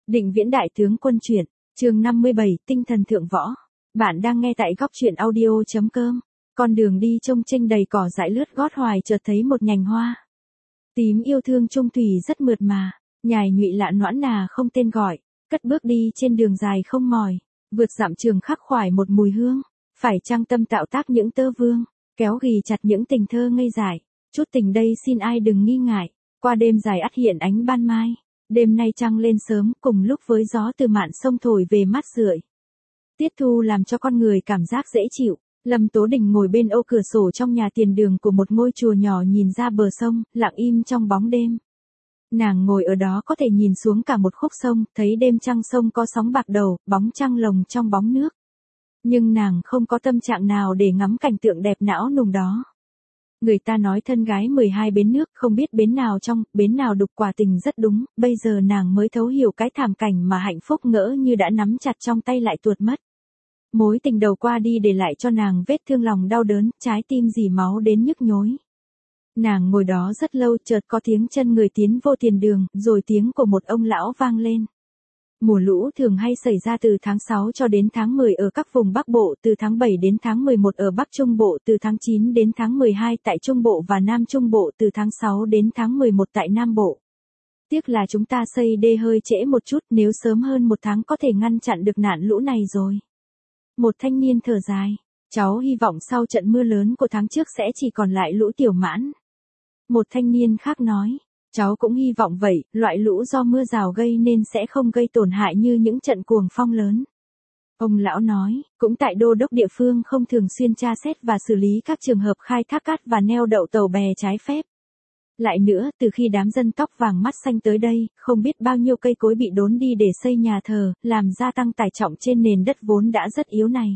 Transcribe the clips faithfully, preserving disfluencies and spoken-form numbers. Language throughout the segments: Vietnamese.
Định Viễn đại tướng quân truyện, chương năm mươi bảy, tinh thần thượng võ. Bạn đang nghe tại góc truyện audio.com. Con đường đi trông chênh đầy cỏ dại lướt gót hoài chợt thấy một nhành hoa. Tím yêu thương trung thủy rất mượt mà, nhài nhụy lạ noãn nà không tên gọi, cất bước đi trên đường dài không mỏi, vượt dặm trường khắc khoải một mùi hương, phải trang tâm tạo tác những tơ vương, kéo ghì chặt những tình thơ ngây dại, chút tình đây xin ai đừng nghi ngại, qua đêm dài ắt hiện ánh ban mai. Đêm nay trăng lên sớm cùng lúc với gió từ mạn sông thổi về mát rượi. Tiết thu làm cho con người cảm giác dễ chịu. Lâm Tố Đình ngồi bên ô cửa sổ trong nhà tiền đường của một ngôi chùa nhỏ nhìn ra bờ sông, lặng im trong bóng đêm. Nàng ngồi ở đó có thể nhìn xuống cả một khúc sông, thấy đêm trăng sông có sóng bạc đầu, bóng trăng lồng trong bóng nước. Nhưng nàng không có tâm trạng nào để ngắm cảnh tượng đẹp não nùng đó. Người ta nói thân gái mười hai bến nước, không biết bến nào trong, bến nào đục, quả tình rất đúng, bây giờ nàng mới thấu hiểu cái thảm cảnh mà hạnh phúc ngỡ như đã nắm chặt trong tay lại tuột mất. Mối tình đầu qua đi để lại cho nàng vết thương lòng đau đớn, trái tim dì máu đến nhức nhối. Nàng ngồi đó rất lâu, chợt có tiếng chân người tiến vô tiền đường, rồi tiếng của một ông lão vang lên. Mùa lũ thường hay xảy ra từ tháng sáu cho đến tháng mười ở các vùng Bắc Bộ, từ tháng bảy đến tháng mười một ở Bắc Trung Bộ, từ tháng chín đến tháng mười hai tại Trung Bộ và Nam Trung Bộ, từ tháng sáu đến tháng mười một tại Nam Bộ. Tiếc là chúng ta xây đê hơi trễ một chút, nếu sớm hơn một tháng có thể ngăn chặn được nạn lũ này rồi. Một thanh niên thở dài, cháu hy vọng sau trận mưa lớn của tháng trước sẽ chỉ còn lại lũ tiểu mãn. Một thanh niên khác nói. Cháu cũng hy vọng vậy, loại lũ do mưa rào gây nên sẽ không gây tổn hại như những trận cuồng phong lớn. Ông lão nói, cũng tại đô đốc địa phương không thường xuyên tra xét và xử lý các trường hợp khai thác cát và neo đậu tàu bè trái phép. Lại nữa, từ khi đám dân tóc vàng mắt xanh tới đây, không biết bao nhiêu cây cối bị đốn đi để xây nhà thờ, làm gia tăng tải trọng trên nền đất vốn đã rất yếu này.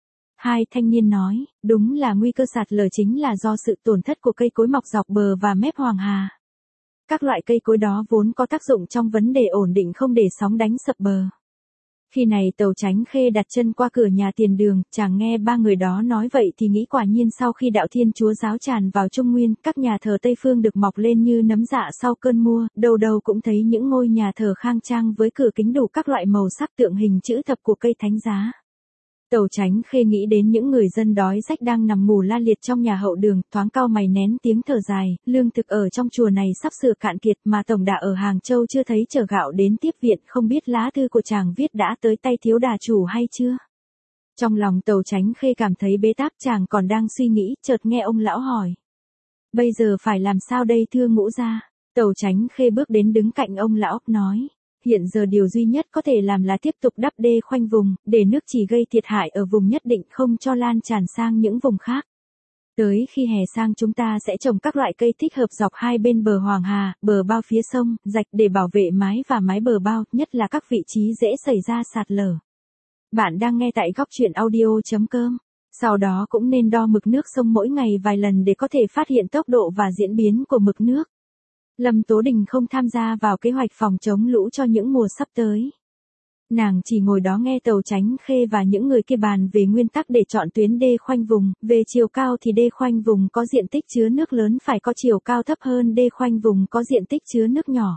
Hai thanh niên nói, đúng là nguy cơ sạt lở chính là do sự tổn thất của cây cối mọc dọc bờ và mép Hoàng Hà. Các loại cây cối đó vốn có tác dụng trong vấn đề ổn định không để sóng đánh sập bờ. Khi này Tàu Chánh Khê đặt chân qua cửa nhà tiền đường, chàng nghe ba người đó nói vậy thì nghĩ quả nhiên sau khi đạo Thiên Chúa giáo tràn vào Trung Nguyên, các nhà thờ Tây Phương được mọc lên như nấm dạ sau cơn mưa, đầu đầu cũng thấy những ngôi nhà thờ khang trang với cửa kính đủ các loại màu sắc tượng hình chữ thập của cây thánh giá. Tàu Chánh Khê nghĩ đến những người dân đói rách đang nằm ngủ la liệt trong nhà hậu đường, thoáng cau mày nén tiếng thở dài, lương thực ở trong chùa này sắp sửa cạn kiệt mà tổng đà ở Hàng Châu chưa thấy chở gạo đến tiếp viện, không biết lá thư của chàng viết đã tới tay thiếu đà chủ hay chưa. Trong lòng Tàu Chánh Khê cảm thấy bế tắc, chàng còn đang suy nghĩ, chợt nghe ông lão hỏi. Bây giờ phải làm sao đây thưa ngũ gia? Tàu Chánh Khê bước đến đứng cạnh ông lão, nói. Hiện giờ điều duy nhất có thể làm là tiếp tục đắp đê khoanh vùng, để nước chỉ gây thiệt hại ở vùng nhất định không cho lan tràn sang những vùng khác. Tới khi hè sang chúng ta sẽ trồng các loại cây thích hợp dọc hai bên bờ Hoàng Hà, bờ bao phía sông, rạch để bảo vệ mái và mái bờ bao, nhất là các vị trí dễ xảy ra sạt lở. Bạn đang nghe tại góc truyện audio.com. Sau đó cũng nên đo mực nước sông mỗi ngày vài lần để có thể phát hiện tốc độ và diễn biến của mực nước. Lâm Tố Đình không tham gia vào kế hoạch phòng chống lũ cho những mùa sắp tới. Nàng chỉ ngồi đó nghe Tàu Chánh Khê và những người kia bàn về nguyên tắc để chọn tuyến đê khoanh vùng, về chiều cao thì đê khoanh vùng có diện tích chứa nước lớn phải có chiều cao thấp hơn đê khoanh vùng có diện tích chứa nước nhỏ.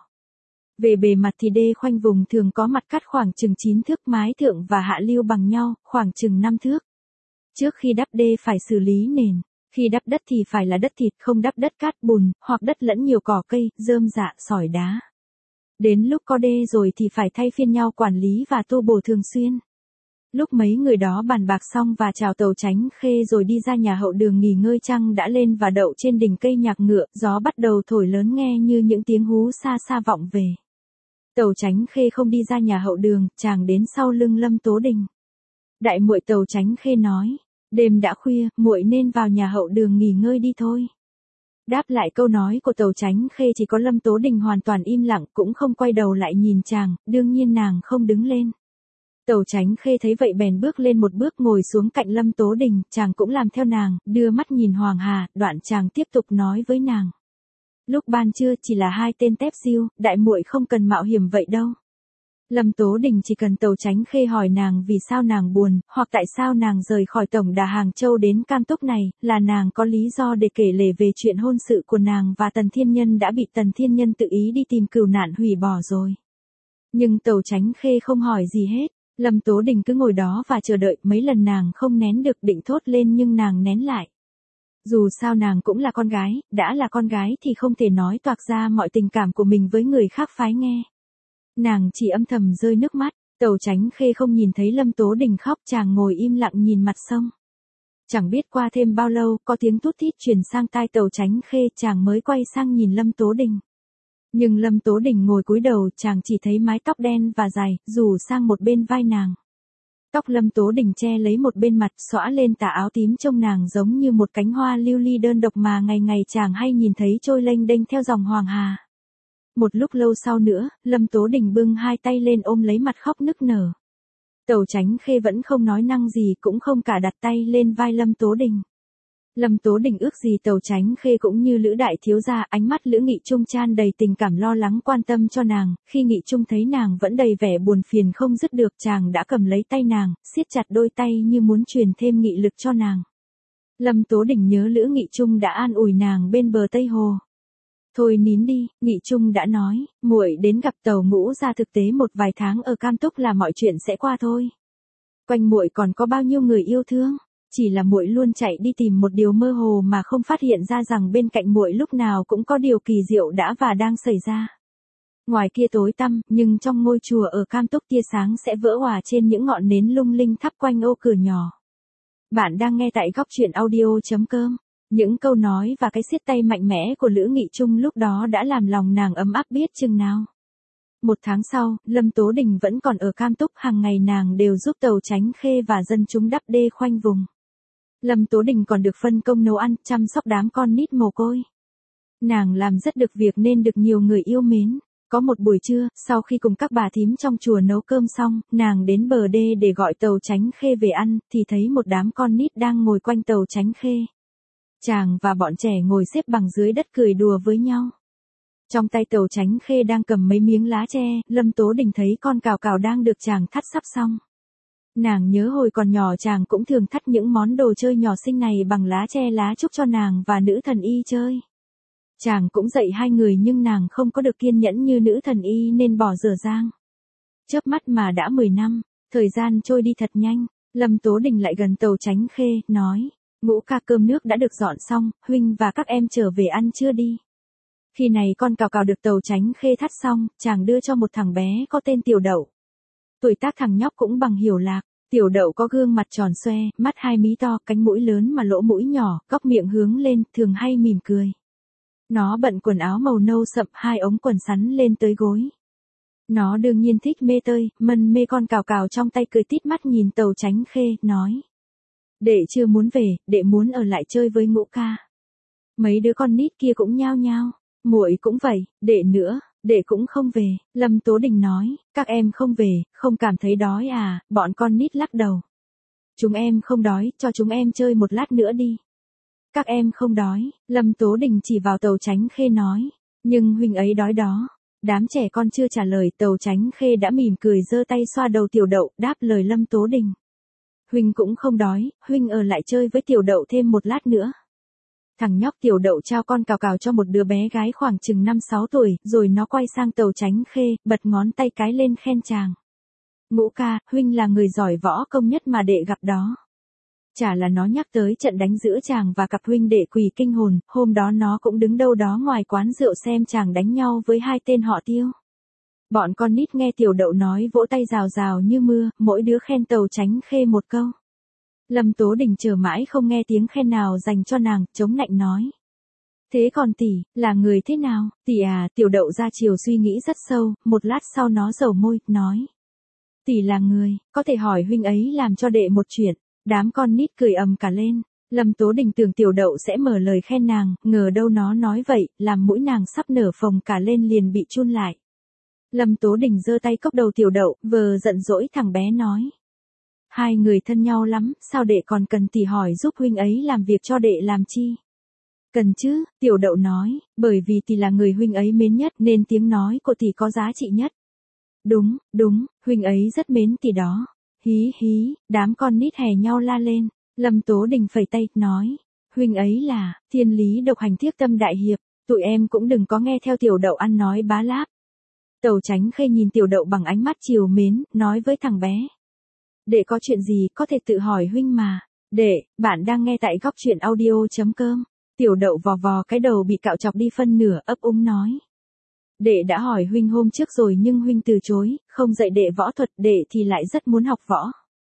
Về bề mặt thì đê khoanh vùng thường có mặt cắt khoảng chừng chín thước, mái thượng và hạ lưu bằng nhau, khoảng chừng năm thước. Trước khi đắp đê phải xử lý nền. Khi đắp đất thì phải là đất thịt, không đắp đất cát bùn, hoặc đất lẫn nhiều cỏ cây, rơm rạ, sỏi đá. Đến lúc có đê rồi thì phải thay phiên nhau quản lý và tu bổ thường xuyên. Lúc mấy người đó bàn bạc xong và chào Tàu Chánh Khê rồi đi ra nhà hậu đường nghỉ ngơi, trăng đã lên và đậu trên đỉnh cây nhạc ngựa, gió bắt đầu thổi lớn nghe như những tiếng hú xa xa vọng về. Tàu Chánh Khê không đi ra nhà hậu đường, chàng đến sau lưng Lâm Tố Đình. Đại muội, Tàu Chánh Khê nói. Đêm đã khuya, muội nên vào nhà hậu đường nghỉ ngơi đi thôi. Đáp lại câu nói của Tàu Chánh Khê chỉ có Lâm Tố Đình hoàn toàn im lặng, cũng không quay đầu lại nhìn chàng, đương nhiên nàng không đứng lên. Tàu Chánh Khê thấy vậy bèn bước lên một bước ngồi xuống cạnh Lâm Tố Đình, chàng cũng làm theo nàng, đưa mắt nhìn Hoàng Hà, đoạn chàng tiếp tục nói với nàng. Lúc ban trưa chỉ là hai tên tép diêu, đại muội không cần mạo hiểm vậy đâu. Lâm Tố Đình chỉ cần Tàu Chánh Khê hỏi nàng vì sao nàng buồn, hoặc tại sao nàng rời khỏi tổng đà Hàng Châu đến Cam Túc này, là nàng có lý do để kể lể về chuyện hôn sự của nàng và Tần Thiên Nhân đã bị Tần Thiên Nhân tự ý đi tìm cừu nạn hủy bỏ rồi. Nhưng Tầu Chánh Khê không hỏi gì hết. Lâm Tố Đình cứ ngồi đó và chờ đợi, mấy lần nàng không nén được định thốt lên nhưng nàng nén lại. Dù sao nàng cũng là con gái, đã là con gái thì không thể nói toạc ra mọi tình cảm của mình với người khác phái nghe. Nàng chỉ âm thầm rơi nước mắt, Tầu Chánh Khê không nhìn thấy Lâm Tố Đình khóc, chàng ngồi im lặng nhìn mặt sông. Chẳng biết qua thêm bao lâu, có tiếng tút tít truyền sang tai Tầu Chánh Khê, chàng mới quay sang nhìn Lâm Tố Đình. Nhưng Lâm Tố Đình ngồi cúi đầu, chàng chỉ thấy mái tóc đen và dài, rủ sang một bên vai nàng. Tóc Lâm Tố Đình che lấy một bên mặt, xõa lên tà áo tím trông nàng giống như một cánh hoa lưu ly đơn độc mà ngày ngày chàng hay nhìn thấy trôi lênh đênh theo dòng Hoàng Hà. Một lúc lâu sau nữa, Lâm Tố Đình bưng hai tay lên ôm lấy mặt khóc nức nở. Tầu Chánh Khê vẫn không nói năng gì, cũng không cả đặt tay lên vai Lâm Tố Đình. Lâm Tố Đình ước gì Tầu Chánh Khê cũng như Lữ đại thiếu gia, ánh mắt Lữ Nghị Trung chan đầy tình cảm lo lắng quan tâm cho nàng, khi Nghị Trung thấy nàng vẫn đầy vẻ buồn phiền không dứt được, chàng đã cầm lấy tay nàng, siết chặt đôi tay như muốn truyền thêm nghị lực cho nàng. Lâm Tố Đình nhớ Lữ Nghị Trung đã an ủi nàng bên bờ Tây Hồ. Thôi nín đi, Nghị Trung đã nói, muội đến gặp Tầu Ngũ gia thực tế một vài tháng ở Cam Túc là mọi chuyện sẽ qua thôi. Quanh muội còn có bao nhiêu người yêu thương, chỉ là muội luôn chạy đi tìm một điều mơ hồ mà không phát hiện ra rằng bên cạnh muội lúc nào cũng có điều kỳ diệu đã và đang xảy ra. Ngoài kia tối tăm, nhưng trong ngôi chùa ở Cam Túc tia sáng sẽ vỡ òa trên những ngọn nến lung linh thắp quanh ô cửa nhỏ. Bạn đang nghe tại góc truyện audio chấm com. Những câu nói và cái siết tay mạnh mẽ của Lữ Nghị Trung lúc đó đã làm lòng nàng ấm áp biết chừng nào. Một tháng sau, Lâm Tố Đình vẫn còn ở Cam Túc, hàng ngày nàng đều giúp Tầu Chánh Khê và dân chúng đắp đê khoanh vùng. Lâm Tố Đình còn được phân công nấu ăn, chăm sóc đám con nít mồ côi. Nàng làm rất được việc nên được nhiều người yêu mến. Có một buổi trưa, sau khi cùng các bà thím trong chùa nấu cơm xong, nàng đến bờ đê để gọi Tầu Chánh Khê về ăn, thì thấy một đám con nít đang ngồi quanh Tầu Chánh Khê. Chàng và bọn trẻ ngồi xếp bằng dưới đất cười đùa với nhau. Trong tay Tầu Chánh Khê đang cầm mấy miếng lá tre, Lâm Tố Đình thấy con cào cào đang được chàng thắt sắp xong. Nàng nhớ hồi còn nhỏ chàng cũng thường thắt những món đồ chơi nhỏ xinh này bằng lá tre lá trúc cho nàng và nữ thần y chơi. Chàng cũng dạy hai người nhưng nàng không có được kiên nhẫn như nữ thần y nên bỏ dở dang. Chớp mắt mà đã mười năm, thời gian trôi đi thật nhanh, Lâm Tố Đình lại gần Tầu Chánh Khê, nói, Ngũ ca cơm nước đã được dọn xong, huynh và các em trở về ăn trưa đi. Khi này con cào cào được Tầu Chánh Khê thắt xong, chàng đưa cho một thằng bé có tên Tiểu Đậu. Tuổi tác thằng nhóc cũng bằng hiểu lạc, Tiểu Đậu có gương mặt tròn xoe, mắt hai mí to, cánh mũi lớn mà lỗ mũi nhỏ, góc miệng hướng lên, thường hay mỉm cười. Nó bận quần áo màu nâu sậm, hai ống quần sắn lên tới gối. Nó đương nhiên thích mê tơi, mân mê con cào cào trong tay, cười tít mắt nhìn Tầu Chánh Khê, nói. Đệ chưa muốn về, đệ muốn ở lại chơi với Ngũ ca. Mấy đứa con nít kia cũng nhao nhao, muội cũng vậy, đệ nữa, đệ cũng không về. Lâm Tố Đình nói, các em không về, không cảm thấy đói à? Bọn con nít lắc đầu. Chúng em không đói, cho chúng em chơi một lát nữa đi. Các em không đói, Lâm Tố Đình chỉ vào Tầu Chánh Khê nói, nhưng huynh ấy đói đó. Đám trẻ con chưa trả lời, Tầu Chánh Khê đã mỉm cười giơ tay xoa đầu Tiểu Đậu, đáp lời Lâm Tố Đình. Huynh cũng không đói, huynh ở lại chơi với Tiểu Đậu thêm một lát nữa. Thằng nhóc Tiểu Đậu trao con cào cào cho một đứa bé gái khoảng chừng năm sáu tuổi, rồi nó quay sang Tầu Chánh Khê, bật ngón tay cái lên khen chàng. Ngũ ca, huynh là người giỏi võ công nhất mà đệ gặp đó. Chả là nó nhắc tới trận đánh giữa chàng và cặp huynh đệ Quỳ Kinh Hồn, hôm đó nó cũng đứng đâu đó ngoài quán rượu xem chàng đánh nhau với hai tên họ Tiêu. Bọn con nít nghe Tiểu Đậu nói vỗ tay rào rào như mưa, mỗi đứa khen Tầu Chánh Khê một câu. Lâm Tố Đình chờ mãi không nghe tiếng khen nào dành cho nàng, chống nạnh nói. Thế còn tỷ, là người thế nào? Tỷ à? Tiểu Đậu ra chiều suy nghĩ rất sâu, một lát sau nó dầu môi, nói. Tỷ là người, có thể hỏi huynh ấy làm cho đệ một chuyện. Đám con nít cười ầm cả lên. Lâm Tố Đình tưởng Tiểu Đậu sẽ mở lời khen nàng, ngờ đâu nó nói vậy, làm mũi nàng sắp nở phồng cả lên liền bị chun lại. Lâm Tố Đình giơ tay cốc đầu Tiểu Đậu, vờ giận dỗi thằng bé nói. Hai người thân nhau lắm, sao đệ còn cần tỷ hỏi giúp huynh ấy làm việc cho đệ làm chi? Cần chứ, Tiểu Đậu nói, bởi vì tỷ là người huynh ấy mến nhất nên tiếng nói của tỷ có giá trị nhất. Đúng, đúng, huynh ấy rất mến tỷ đó. Hí hí, đám con nít hè nhau la lên. Lâm Tố Đình phẩy tay, nói. Huynh ấy là, thiên lý độc hành thiết tâm đại hiệp, tụi em cũng đừng có nghe theo Tiểu Đậu ăn nói bá láp. Tầu Chánh Khê nhìn Tiểu Đậu bằng ánh mắt trìu mến, nói với thằng bé. Đệ có chuyện gì có thể tự hỏi huynh mà. Đệ, bạn đang nghe tại góc truyện audio.com. Tiểu Đậu vò vò cái đầu bị cạo chọc đi phân nửa, ấp úng nói. Đệ đã hỏi huynh hôm trước rồi nhưng huynh từ chối, không dạy đệ võ thuật, đệ thì lại rất muốn học võ.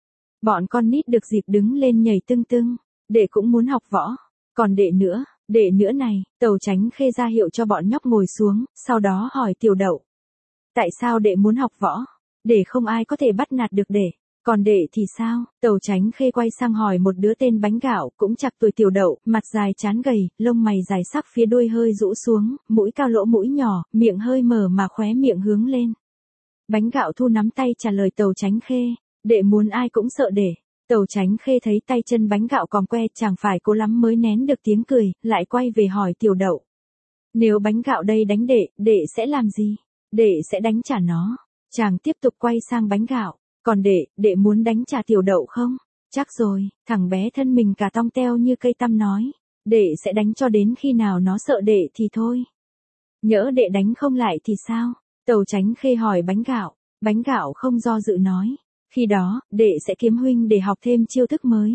Bọn con nít được dịp đứng lên nhảy tưng tưng, đệ cũng muốn học võ. Còn đệ nữa, đệ nữa này, Tầu Chánh Khê ra hiệu cho bọn nhóc ngồi xuống, sau đó hỏi Tiểu Đậu. Tại sao đệ muốn học võ? Để không ai có thể bắt nạt được đệ. Còn đệ thì sao? Tầu Chánh Khê quay sang hỏi một đứa tên Bánh Gạo, cũng chạc tuổi Tiểu Đậu, mặt dài trán gầy, lông mày dài sắc phía đuôi hơi rũ xuống, mũi cao lỗ mũi nhỏ, miệng hơi mở mà khóe miệng hướng lên. Bánh Gạo thu nắm tay trả lời Tầu Chánh Khê, đệ muốn ai cũng sợ đệ. Tầu Chánh Khê thấy tay chân Bánh Gạo còm que, chẳng phải cố lắm mới nén được tiếng cười, lại quay về hỏi Tiểu Đậu. Nếu Bánh Gạo đây đánh đệ, đệ sẽ làm gì? Đệ sẽ đánh trả nó. Chàng tiếp tục quay sang Bánh Gạo. Còn đệ, đệ muốn đánh trả Tiểu Đậu không? Chắc rồi, thằng bé thân mình cả tong teo như cây tăm nói. Đệ sẽ đánh cho đến khi nào nó sợ đệ thì thôi. Nhỡ đệ đánh không lại thì sao? Tầu Chánh Khê hỏi Bánh Gạo. Bánh Gạo không do dự nói. Khi đó, đệ sẽ kiếm huynh để học thêm chiêu thức mới.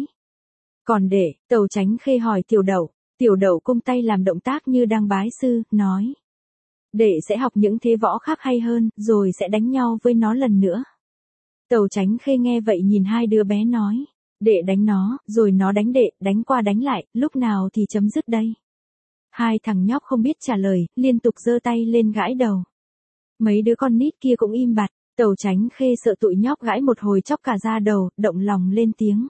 Còn đệ, Tầu Chánh Khê hỏi Tiểu Đậu. Tiểu Đậu cung tay làm động tác như đang bái sư, nói. Đệ sẽ học những thế võ khác hay hơn, rồi sẽ đánh nhau với nó lần nữa. Tầu Chánh Khê nghe vậy nhìn hai đứa bé nói. Đệ đánh nó, rồi nó đánh đệ, đánh qua đánh lại, lúc nào thì chấm dứt đây? Hai thằng nhóc không biết trả lời, liên tục giơ tay lên gãi đầu. Mấy đứa con nít kia cũng im bặt, Tầu Chánh Khê sợ tụi nhóc gãi một hồi chóc cả da đầu, động lòng lên tiếng.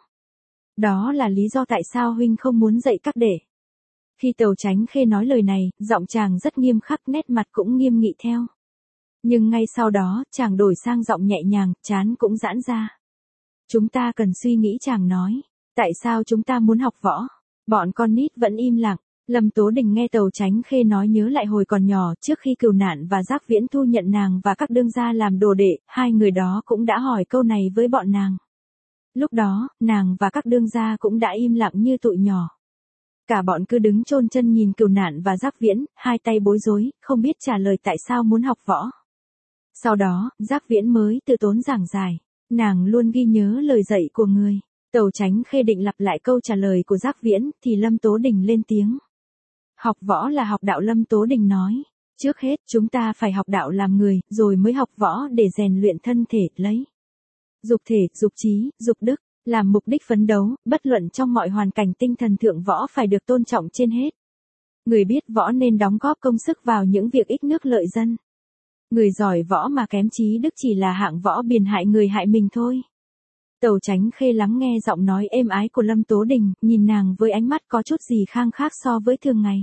Đó là lý do tại sao huynh không muốn dạy các đệ. Khi Tầu Chánh Khê nói lời này, giọng chàng rất nghiêm khắc, nét mặt cũng nghiêm nghị theo. Nhưng ngay sau đó, chàng đổi sang giọng nhẹ nhàng, trán cũng giãn ra. Chúng ta cần suy nghĩ, chàng nói. Tại sao chúng ta muốn học võ? Bọn con nít vẫn im lặng. Lâm Tố Đình nghe Tầu Chánh Khê nói nhớ lại hồi còn nhỏ, trước khi Cửu Nạn và Giác Viễn thu nhận nàng và các đương gia làm đồ đệ, hai người đó cũng đã hỏi câu này với bọn nàng. Lúc đó, nàng và các đương gia cũng đã im lặng như tụi nhỏ. Cả bọn cứ đứng chôn chân nhìn Cửu Nạn và Giác Viễn, hai tay bối rối, không biết trả lời tại sao muốn học võ. Sau đó, Giác Viễn mới từ tốn giảng giải. Nàng luôn ghi nhớ lời dạy của người. Tầu Chánh Khê định lặp lại câu trả lời của Giác Viễn, thì Lâm Tố Đình lên tiếng. Học võ là học đạo, Lâm Tố Đình nói. Trước hết, chúng ta phải học đạo làm người, rồi mới học võ để rèn luyện thân thể, lấy. Dục thể, dục trí, dục đức, làm mục đích phấn đấu, bất luận trong mọi hoàn cảnh, tinh thần thượng võ phải được tôn trọng trên hết. Người biết võ nên đóng góp công sức vào những việc ích nước lợi dân. Người giỏi võ mà kém trí đức chỉ là hạng võ biền hại người hại mình thôi. Tầu Chánh Khê lắng nghe giọng nói êm ái của Lâm Tố Đình, nhìn nàng với ánh mắt có chút gì khang khác so với thường ngày.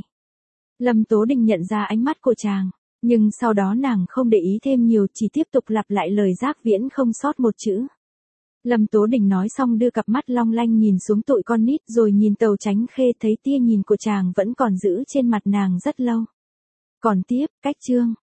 Lâm Tố Đình nhận ra ánh mắt của chàng, nhưng sau đó nàng không để ý thêm nhiều, chỉ tiếp tục lặp lại lời Giác Viễn không sót một chữ. Lâm Tố Đình nói xong đưa cặp mắt long lanh nhìn xuống tụi con nít, rồi nhìn Tầu Chánh Khê, thấy tia nhìn của chàng vẫn còn giữ trên mặt nàng rất lâu. Còn tiếp, cách chương.